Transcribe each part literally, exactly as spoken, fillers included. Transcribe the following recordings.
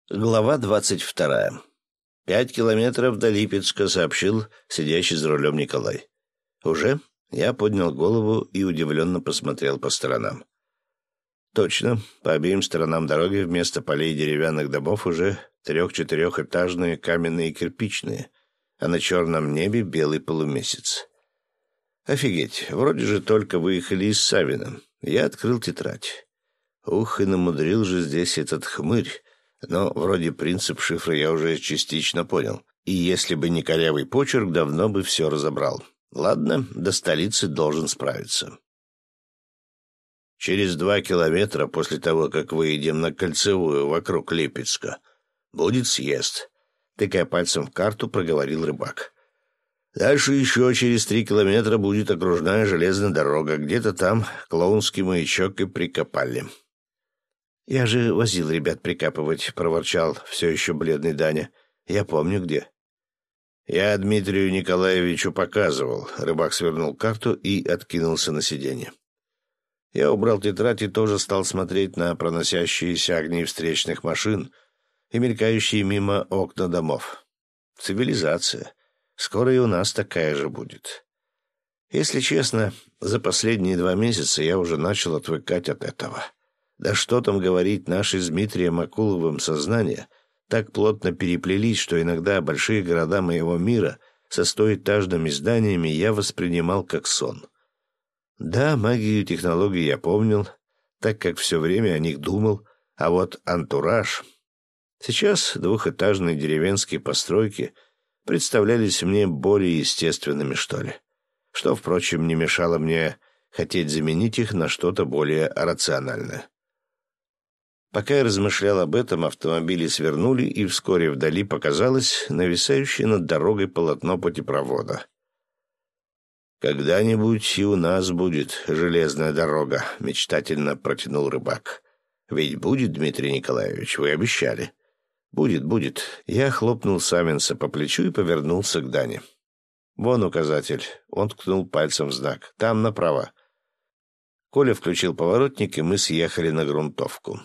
Глава двадцать вторая. «Пять километров до Липецка», — сообщил сидящий за рулем Николай. «Уже?» — я поднял голову и удивленно посмотрел по сторонам. Точно, по обеим сторонам дороги вместо полей и деревянных домов уже трех-четырехэтажные каменные и кирпичные, а на черном небе белый полумесяц. Офигеть, вроде же только выехали из Савина. Я открыл тетрадь. Ух, и намудрил же здесь этот хмырь. Но вроде принцип шифра я уже частично понял. И если бы не корявый почерк, давно бы все разобрал. Ладно, до столицы должен справиться. Через два километра после того, как выйдем на кольцевую вокруг Липецка, будет съезд. Тыкая пальцем в карту, проговорил рыбак. Дальше еще через три километра будет окружная железная дорога. Где-то там клоунский маячок и прикопали. «Я же возил ребят прикапывать», — проворчал все еще бледный Даня. «Я помню, где». «Я Дмитрию Николаевичу показывал». Рыбак свернул карту и откинулся на сиденье. Я убрал тетрадь и тоже стал смотреть на проносящиеся огни встречных машин и мелькающие мимо окна домов. Цивилизация. Скоро и у нас такая же будет. Если честно, за последние два месяца я уже начал отвыкать от этого. Да что там говорить, наши с Дмитрием Акуловым сознания так плотно переплелись, что иногда большие города моего мира со стоэтажными зданиями я воспринимал как сон. Да, магию и технологии я помнил, так как все время о них думал, а вот антураж... Сейчас двухэтажные деревенские постройки представлялись мне более естественными, что ли, что, впрочем, не мешало мне хотеть заменить их на что-то более рациональное. Пока я размышлял об этом, автомобили свернули, и вскоре вдали показалось нависающее над дорогой полотно путепровода. «Когда-нибудь и у нас будет железная дорога», — мечтательно протянул рыбак. «Ведь будет, Дмитрий Николаевич, вы обещали». «Будет, будет». Я хлопнул Савинца по плечу и повернулся к Дане. «Вон указатель». Он ткнул пальцем в знак. «Там направо». Коля включил поворотник, и мы съехали на грунтовку.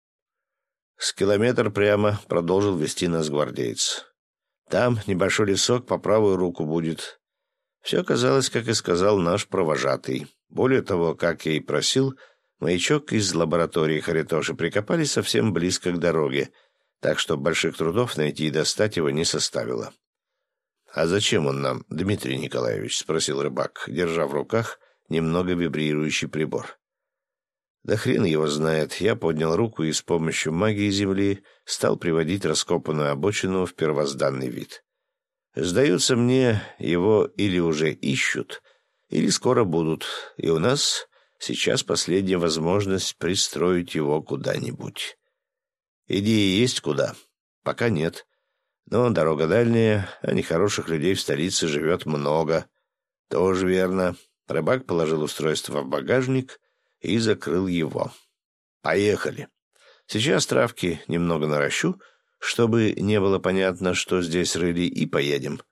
С километр прямо продолжил вести нас гвардеец. Там небольшой лесок по правую руку будет. Все оказалось, как и сказал наш провожатый. Более того, как я и просил, маячок из лаборатории Харитоши прикопали совсем близко к дороге, так что больших трудов найти и достать его не составило. — А зачем он нам, Дмитрий Николаевич? — спросил рыбак, держа в руках немного вибрирующий прибор. Да хрен его знает. Я поднял руку и с помощью магии земли стал приводить раскопанную обочину в первозданный вид. Сдается мне, его или уже ищут, или скоро будут, и у нас сейчас последняя возможность пристроить его куда-нибудь. Идеи есть куда? Пока нет. Но дорога дальняя, а нехороших людей в столице живет много. Тоже верно. Рыбак положил устройство в багажник и закрыл его. Поехали. Сейчас травки немного наращу, чтобы не было понятно, что здесь рыли, и поедем.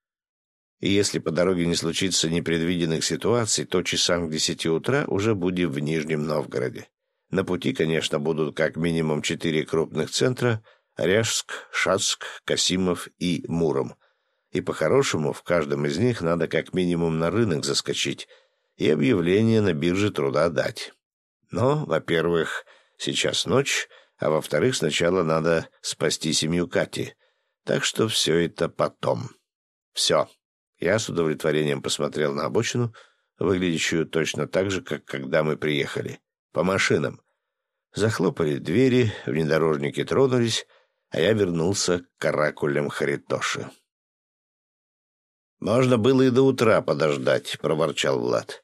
И если по дороге не случится непредвиденных ситуаций, то часам к десяти утра уже будем в Нижнем Новгороде. На пути, конечно, будут как минимум четыре крупных центра — Ряжск, Шацк, Касимов и Муром. И по-хорошему в каждом из них надо как минимум на рынок заскочить и объявление на бирже труда дать. Но, во-первых, сейчас ночь, а во-вторых, сначала надо спасти семью Кати. Так что все это потом. Все. Я с удовлетворением посмотрел на обочину, выглядящую точно так же, как когда мы приехали. По машинам. Захлопали двери, внедорожники тронулись, а я вернулся к каракулям Харитоши. «Можно было и до утра подождать», — проворчал Влад.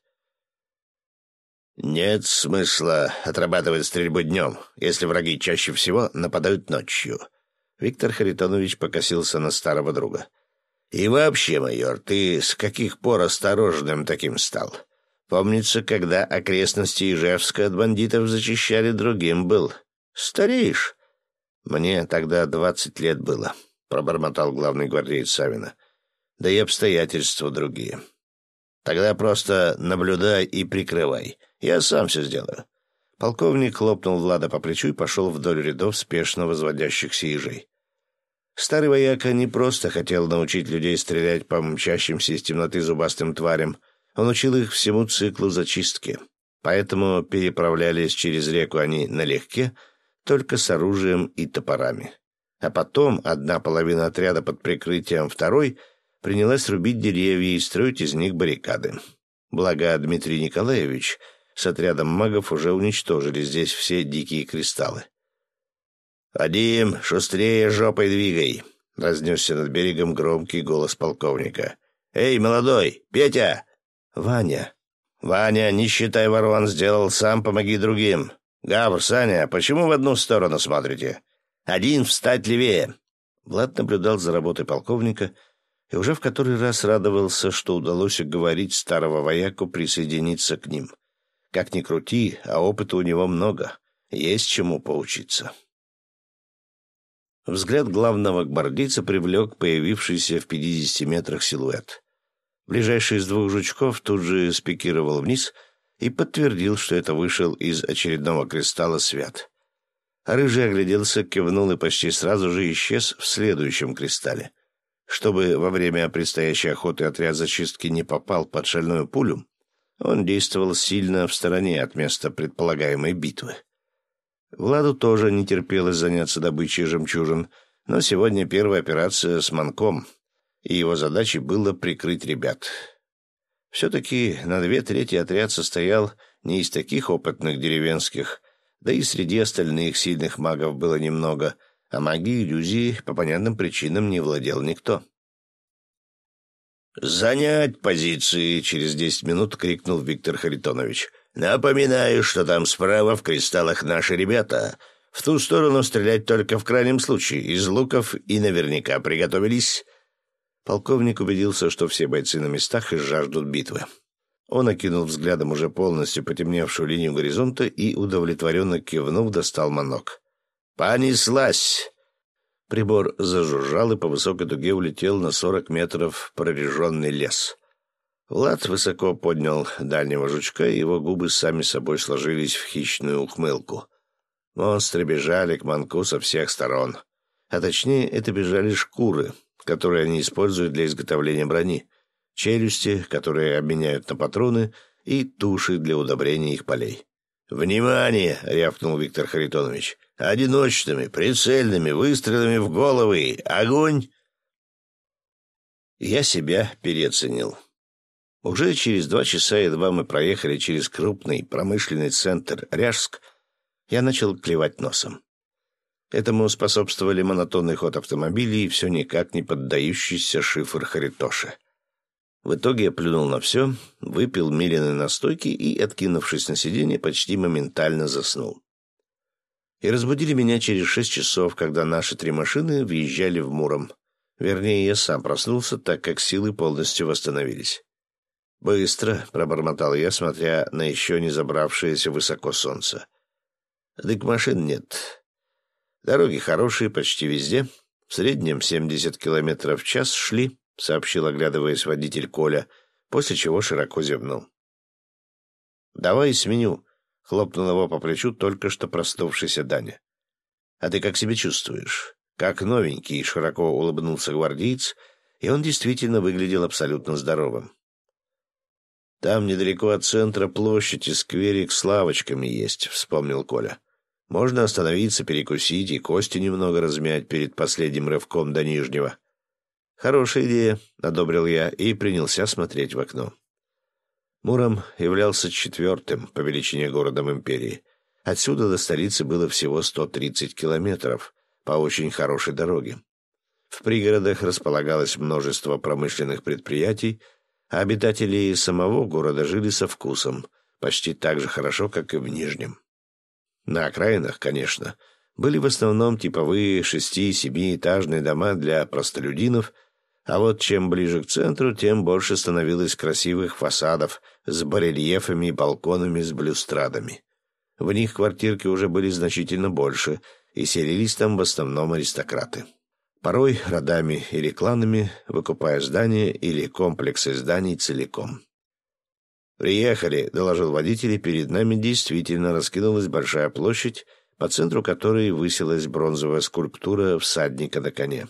«Нет смысла отрабатывать стрельбу днем, если враги чаще всего нападают ночью». Виктор Харитонович покосился на старого друга. «И вообще, майор, ты с каких пор осторожным таким стал? Помнится, когда окрестности Ижевска от бандитов зачищали, другим был. Стареешь?» «Мне тогда двадцать лет было», — пробормотал главный гвардеец Савина. «Да и обстоятельства другие. Тогда просто наблюдай и прикрывай. Я сам все сделаю. Полковник хлопнул Влада по плечу и пошел вдоль рядов спешно возводящихся ежей. Старый вояка не просто хотел научить людей стрелять по мчащимся из темноты зубастым тварям, он учил их всему циклу зачистки. Поэтому переправлялись через реку они налегке, только с оружием и топорами. А потом одна половина отряда под прикрытием второй принялась рубить деревья и строить из них баррикады. Благо Дмитрий Николаевич с отрядом магов уже уничтожили здесь все дикие кристаллы. «Вадим, шустрее жопой двигай!» — разнесся над берегом громкий голос полковника. «Эй, молодой! Петя!» «Ваня!» «Ваня, не считай ворон, сделал сам, помоги другим. Гавр, Саня, почему в одну сторону смотрите? Один встать левее!» Влад наблюдал за работой полковника и уже в который раз радовался, что удалось уговорить старого вояку присоединиться к ним. Как ни крути, а опыта у него много, есть чему поучиться. Взгляд главного гвардейца привлек появившийся в пятидесяти метрах силуэт. Ближайший из двух жучков тут же спикировал вниз и подтвердил, что это вышел из очередного кристалла Свят. А Рыжий огляделся, кивнул и почти сразу же исчез в следующем кристалле. Чтобы во время предстоящей охоты отряд зачистки не попал под шальную пулю, он действовал сильно в стороне от места предполагаемой битвы. Владу тоже не терпелось заняться добычей жемчужин, но сегодня первая операция с Манком, и его задачей было прикрыть ребят. Все-таки на две трети отряд состоял не из таких опытных деревенских, да и среди остальных сильных магов было немного, а магией иллюзии по понятным причинам не владел никто. «Занять позиции!» — через десять минут крикнул Виктор Харитонович. «Напоминаю, что там справа в кристаллах наши ребята. В ту сторону стрелять только в крайнем случае, из луков, и наверняка приготовились». Полковник убедился, что все бойцы на местах и жаждут битвы. Он окинул взглядом уже полностью потемневшую линию горизонта и, удовлетворенно кивнув, достал манок. «Понеслась!» Прибор зажужжал и по высокой дуге улетел на сорок метров в прореженный лес. Влад высоко поднял дальнего жучка, и его губы сами собой сложились в хищную ухмылку. Монстры бежали к манку со всех сторон. А точнее, это бежали шкуры, которые они используют для изготовления брони, челюсти, которые обменяют на патроны, и туши для удобрения их полей. «Внимание!» — рявкнул Виктор Харитонович. «Одиночными, прицельными выстрелами в головы! Огонь!» Я себя переоценил. Уже через два часа, едва мы проехали через крупный промышленный центр Ряжск, я начал клевать носом. Этому способствовали монотонный ход автомобилей и все никак не поддающийся шифр Харитоши. В итоге я плюнул на все, выпил Милины настойки и, откинувшись на сиденье, почти моментально заснул. И разбудили меня через шесть часов, когда наши три машины въезжали в Муром. Вернее, я сам проснулся, так как силы полностью восстановились. «Быстро», — пробормотал я, смотря на еще не забравшееся высоко солнце. «Дык машин нет. Дороги хорошие почти везде. В среднем семьдесят километров в час шли», — сообщил, оглядываясь, водитель Коля, после чего широко зевнул. «Давай сменю», — хлопнул его по плечу только что проснувшийся Даня. «А ты как себя чувствуешь?» «Как новенький», — широко улыбнулся гвардеец, и он действительно выглядел абсолютно здоровым. «Там недалеко от центра площадь и скверик с лавочками есть», — вспомнил Коля. «Можно остановиться, перекусить и кости немного размять перед последним рывком до Нижнего». «Хорошая идея», — одобрил я и принялся смотреть в окно. Муром являлся четвертым по величине городом империи. Отсюда до столицы было всего сто тридцать километров по очень хорошей дороге. В пригородах располагалось множество промышленных предприятий, а обитатели самого города жили со вкусом, почти так же хорошо, как и в Нижнем. На окраинах, конечно, были в основном типовые шести-семиэтажные дома для простолюдинов, а вот чем ближе к центру, тем больше становилось красивых фасадов с барельефами и балконами с блюстрадами. В них квартирки уже были значительно больше, и селились там в основном аристократы. Порой родами или кланами, выкупая здания или комплексы зданий целиком. «Приехали», — доложил водитель, и перед нами действительно раскинулась большая площадь, по центру которой высилась бронзовая скульптура всадника на коне.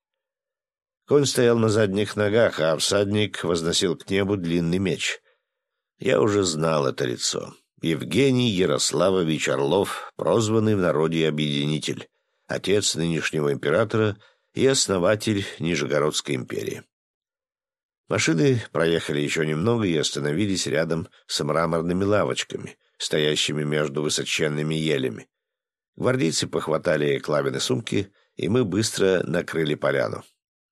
Конь стоял на задних ногах, а всадник возносил к небу длинный меч. Я уже знал это лицо. Евгений Ярославович Орлов, прозванный в народе Объединитель, отец нынешнего императора и основатель Нижегородской империи. Машины проехали еще немного и остановились рядом с мраморными лавочками, стоящими между высоченными елями. Гвардейцы похватали Клавины сумки, и мы быстро накрыли поляну.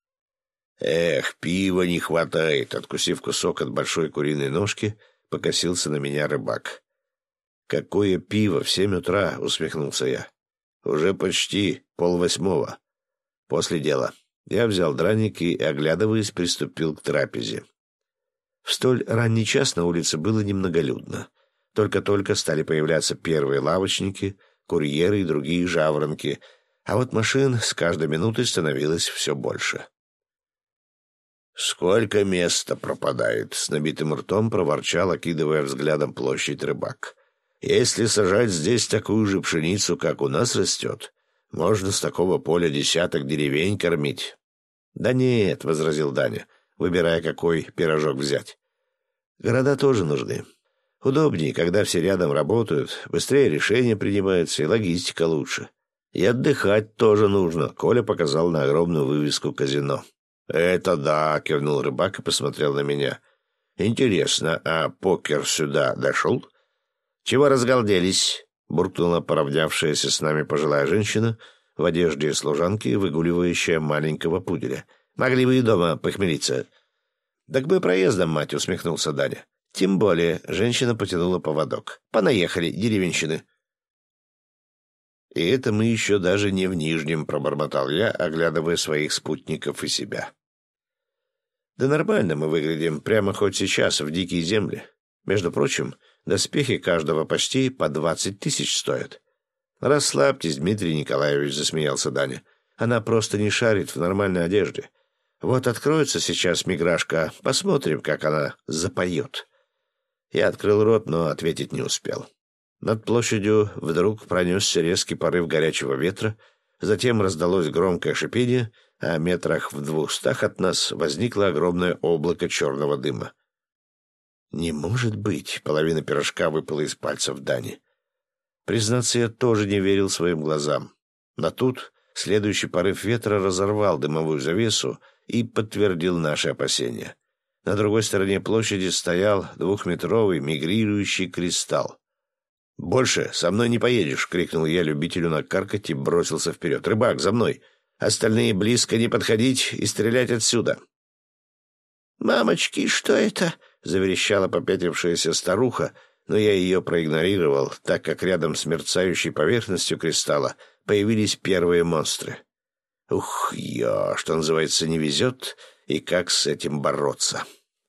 «Эх, пива не хватает!» — откусив кусок от большой куриной ножки, покосился на меня рыбак. «Какое пиво в семь утра?» — усмехнулся я. «Уже почти полвосьмого. После дела». Я взял драник и, оглядываясь, приступил к трапезе. В столь ранний час на улице было немноголюдно. Только-только стали появляться первые лавочники, курьеры и другие жаворонки, а вот машин с каждой минутой становилось все больше. «Сколько места пропадает!» — с набитым ртом проворчал, окидывая взглядом площадь рыбак. «Если сажать здесь такую же пшеницу, как у нас растет, можно с такого поля десяток деревень кормить». «Да нет», — возразил Даня, выбирая, какой пирожок взять. «Города тоже нужны. Удобнее, когда все рядом работают, быстрее решения принимаются и логистика лучше. И отдыхать тоже нужно», — Коля показал на огромную вывеску казино. «Это да», — кивнул рыбак и посмотрел на меня. «Интересно, а покер сюда дошел?» «Чего разгалделись?» — буркнула поравнявшаяся с нами пожилая женщина в одежде служанки, выгуливающая маленького пуделя. «Могли бы и дома похмелиться». «Так бы проездом, мать», — усмехнулся Даня. «Тем более», — женщина потянула поводок. «Понаехали, деревенщины». «И это мы еще даже не в Нижнем», — пробормотал я, оглядывая своих спутников и себя. «Да нормально мы выглядим, прямо хоть сейчас, в дикие земли. Между прочим, доспехи каждого почти по двадцать тысяч стоят». «Расслабьтесь, Дмитрий Николаевич», — засмеялся Даня. «Она просто не шарит в нормальной одежде. Вот откроется сейчас миграшка, посмотрим, как она запоет». Я открыл рот, но ответить не успел. Над площадью вдруг пронесся резкий порыв горячего ветра, затем раздалось громкое шипение, а метрах в двухстах от нас возникло огромное облако черного дыма. «Не может быть!» — половина пирожка выпала из пальцев Дани. Признаться, я тоже не верил своим глазам. Но тут следующий порыв ветра разорвал дымовую завесу и подтвердил наши опасения. На другой стороне площади стоял двухметровый мигрирующий кристалл. «Больше со мной не поедешь!» — крикнул я любителю накаркать и бросился вперед. «Рыбак, за мной! Остальные близко не подходить и стрелять отсюда!» «Мамочки, что это?» — заверещала попятившаяся старуха, но я ее проигнорировал, так как рядом с мерцающей поверхностью кристалла появились первые монстры. Ух, ё, что называется, не везет, и как с этим бороться?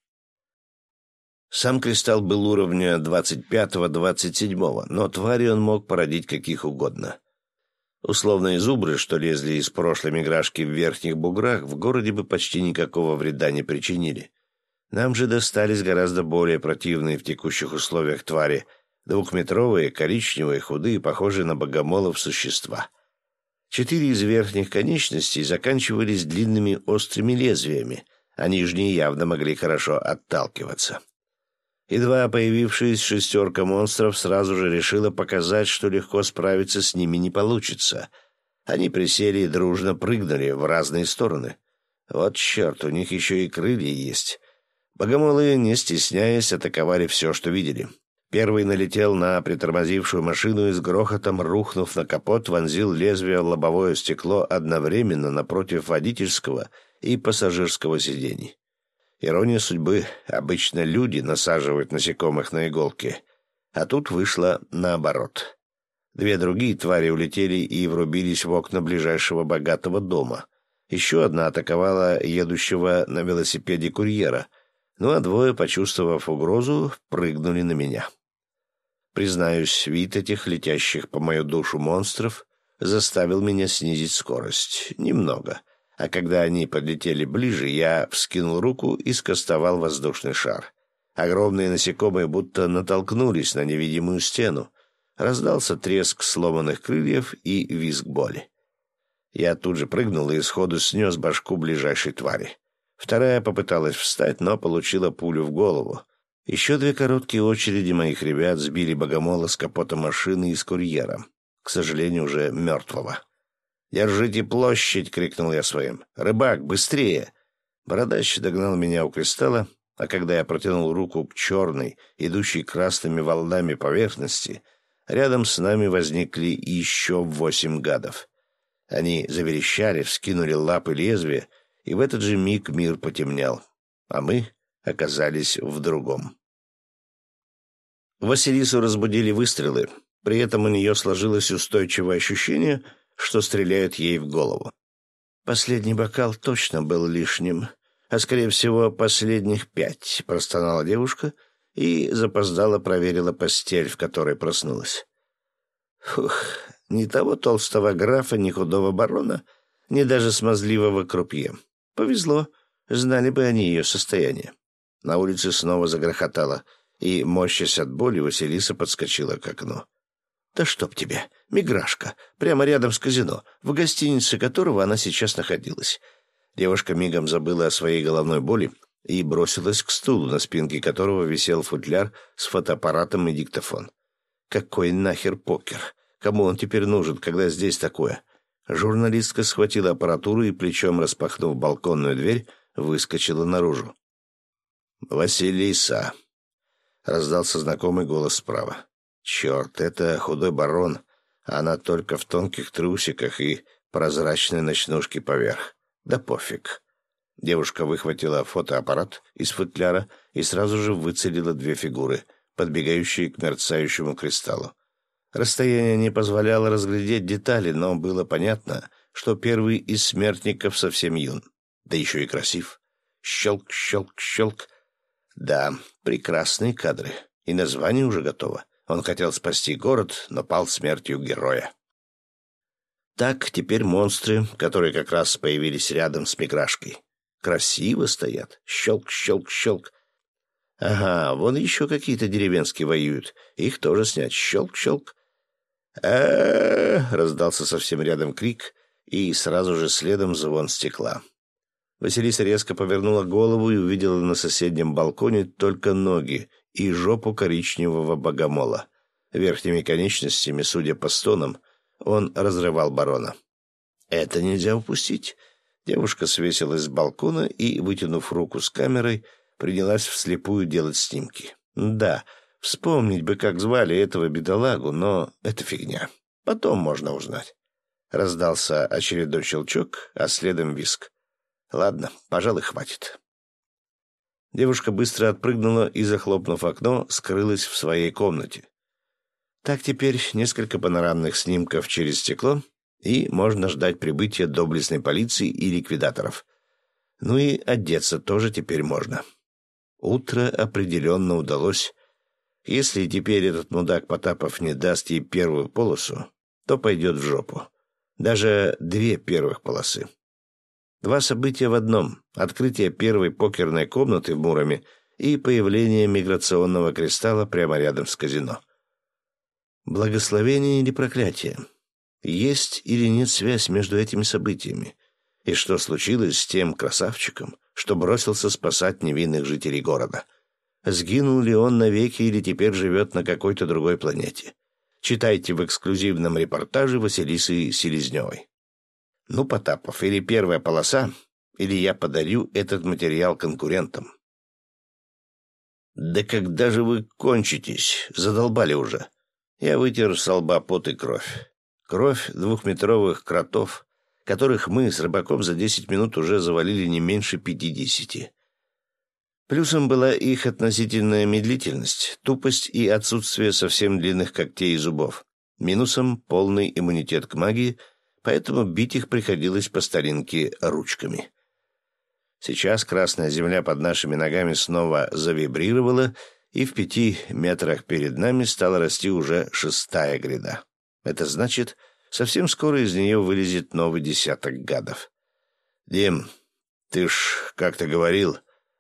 Сам кристалл был уровня двадцать пятого-двадцать седьмого, но твари он мог породить каких угодно. Условные зубры, что лезли из прошлой миграшки в верхних буграх, в городе бы почти никакого вреда не причинили. Нам же достались гораздо более противные в текущих условиях твари, двухметровые, коричневые, худые, похожие на богомолов существа. Четыре из верхних конечностей заканчивались длинными острыми лезвиями, а нижние явно могли хорошо отталкиваться. Едва появившись шестерка монстров сразу же решила показать, что легко справиться с ними не получится. Они присели и дружно прыгнули в разные стороны. Вот черт, у них еще и крылья есть. Богомолы, не стесняясь, атаковали все, что видели. Первый налетел на притормозившую машину и с грохотом, рухнув на капот, вонзил лезвие в лобовое стекло одновременно напротив водительского и пассажирского сидений. Ирония судьбы. Обычно люди насаживают насекомых на иголки, а тут вышло наоборот. Две другие твари улетели и врубились в окна ближайшего богатого дома. Еще одна атаковала едущего на велосипеде курьера, ну а двое, почувствовав угрозу, прыгнули на меня. Признаюсь, вид этих летящих по мою душу монстров заставил меня снизить скорость. Немного. А когда они подлетели ближе, я вскинул руку и скостовал воздушный шар. Огромные насекомые будто натолкнулись на невидимую стену. Раздался треск сломанных крыльев и визг боли. Я тут же прыгнул и сходу снес башку ближайшей твари. Вторая попыталась встать, но получила пулю в голову. Еще две короткие очереди моих ребят сбили богомола с капота машины и с курьером, к сожалению, уже мертвого. «Держите площадь!» — крикнул я своим. «Рыбак, быстрее!» Бородач догнал меня у кристалла, а когда я протянул руку к черной, идущей красными волнами поверхности, рядом с нами возникли еще восемь гадов. Они заверещали, вскинули лапы лезвия, и в этот же миг мир потемнел, а мы оказались в другом. Василису разбудили выстрелы, при этом у нее сложилось устойчивое ощущение, что стреляют ей в голову. Последний бокал точно был лишним, а, скорее всего, последних пять, простонала девушка и запоздало проверила постель, в которой проснулась. Фух, ни того толстого графа, ни худого барона, ни даже смазливого крупье. Повезло, знали бы они ее состояние. На улице снова загрохотало, и, морщась от боли, Василиса подскочила к окну. «Да чтоб тебе, миграшка, прямо рядом с казино, в гостинице которого она сейчас находилась». Девушка мигом забыла о своей головной боли и бросилась к стулу, на спинке которого висел футляр с фотоаппаратом и диктофон. «Какой нахер покер? Кому он теперь нужен, когда здесь такое?» Журналистка схватила аппаратуру и, плечом распахнув балконную дверь, выскочила наружу. «Василиса!» — раздался знакомый голос справа. «Черт, это худой барон, а она только в тонких трусиках и прозрачной ночнушке поверх. Да пофиг». Девушка выхватила фотоаппарат из футляра и сразу же выцелила две фигуры, подбегающие к мерцающему кристаллу. Расстояние не позволяло разглядеть детали, но было понятно, что первый из смертников совсем юн. Да еще и красив. Щелк, щелк, щелк. Да, прекрасные кадры. И название уже готово. Он хотел спасти город, но пал смертью героя. Так, теперь монстры, которые как раз появились рядом с миграшкой. Красиво стоят. Щелк, щелк, щелк. Ага, вон еще какие-то деревенские воюют. Их тоже снять. Щелк, щелк. э раздался совсем рядом крик, и сразу же следом звон стекла. Василиса резко повернула голову и увидела на соседнем балконе только ноги и жопу коричневого богомола. Верхними конечностями, судя по стонам, он разрывал барона. «Это нельзя упустить». Девушка свесилась с балкона и, вытянув руку с камерой, принялась вслепую делать снимки. Да, вспомнить бы, как звали этого бедолагу, но это фигня. Потом можно узнать. Раздался очередной щелчок, а следом визг. Ладно, пожалуй, хватит. Девушка быстро отпрыгнула и, захлопнув окно, скрылась в своей комнате. Так теперь несколько панорамных снимков через стекло, и можно ждать прибытия доблестной полиции и ликвидаторов. Ну и одеться тоже теперь можно. Утро определенно удалось. Если теперь этот мудак Потапов не даст ей первую полосу, то пойдет в жопу. Даже две первых полосы. Два события в одном — открытие первой покерной комнаты в Муроме и появление миграционного кристалла прямо рядом с казино. Благословение или проклятие? Есть или нет связь между этими событиями? И что случилось с тем красавчиком, что бросился спасать невинных жителей города? Сгинул ли он навеки или теперь живет на какой-то другой планете? Читайте в эксклюзивном репортаже Василисы Селезневой. Ну, Потапов, или первая полоса, или я подарю этот материал конкурентам. «Да когда же вы кончитесь? Задолбали уже». Я вытер со лба пот и кровь. Кровь двухметровых кротов, которых мы с рыбаком за десять минут уже завалили не меньше пятидесяти. Плюсом была их относительная медлительность, тупость и отсутствие совсем длинных когтей и зубов. Минусом — полный иммунитет к магии, поэтому бить их приходилось по старинке ручками. Сейчас красная земля под нашими ногами снова завибрировала, и в пяти метрах перед нами стала расти уже шестая гряда. Это значит, совсем скоро из нее вылезет новый десяток гадов. «Дим, ты ж как-то говорил,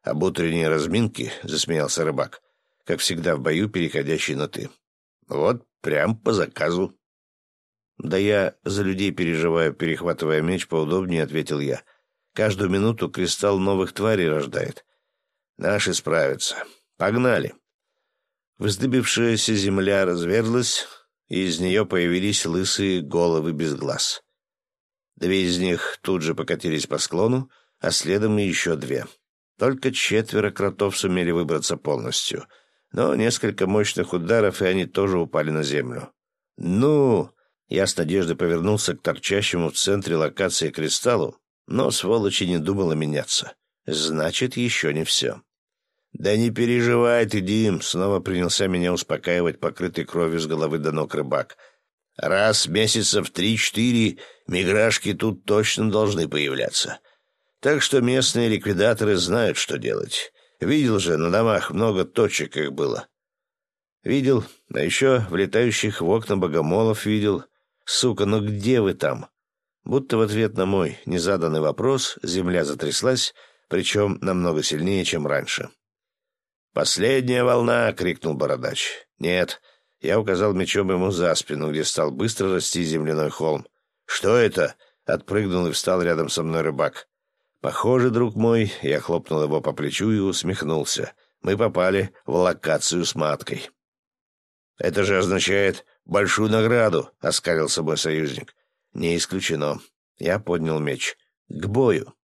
«Об утренней разминке?» — засмеялся рыбак, как всегда в бою, переходящий на «ты». «Вот прям по заказу». «Да я за людей переживаю», — перехватывая меч поудобнее, ответил я. «Каждую минуту кристалл новых тварей рождает. Наши справятся. Погнали». Вздыбившаяся земля разверзлась, и из нее появились лысые головы без глаз. Две из них тут же покатились по склону, а следом и еще две. Только четверо кротов сумели выбраться полностью, но несколько мощных ударов, и они тоже упали на землю. «Ну!» — я с надеждой повернулся к торчащему в центре локации кристаллу, но сволочи не думала меняться. Значит, еще не все. «Да не переживай ты, Дим!» — снова принялся меня успокаивать покрытый кровью с головы до ног рыбак. «Раз месяцев три-четыре миграшки тут точно должны появляться. Так что местные ликвидаторы знают, что делать. Видел же, на домах много точек их было». «Видел, а еще влетающих в окна богомолов видел. Сука, ну где вы там?» Будто в ответ на мой незаданный вопрос земля затряслась, причем намного сильнее, чем раньше. «Последняя волна!» — крикнул бородач. «Нет». Я указал мечом ему за спину, где стал быстро расти земляной холм. «Что это?» — отпрыгнул и встал рядом со мной рыбак. «Похоже, друг мой...» — я хлопнул его по плечу и усмехнулся. «Мы попали в локацию с маткой». «Это же означает большую награду!» — оскалился мой союзник. «Не исключено». Я поднял меч. «К бою!»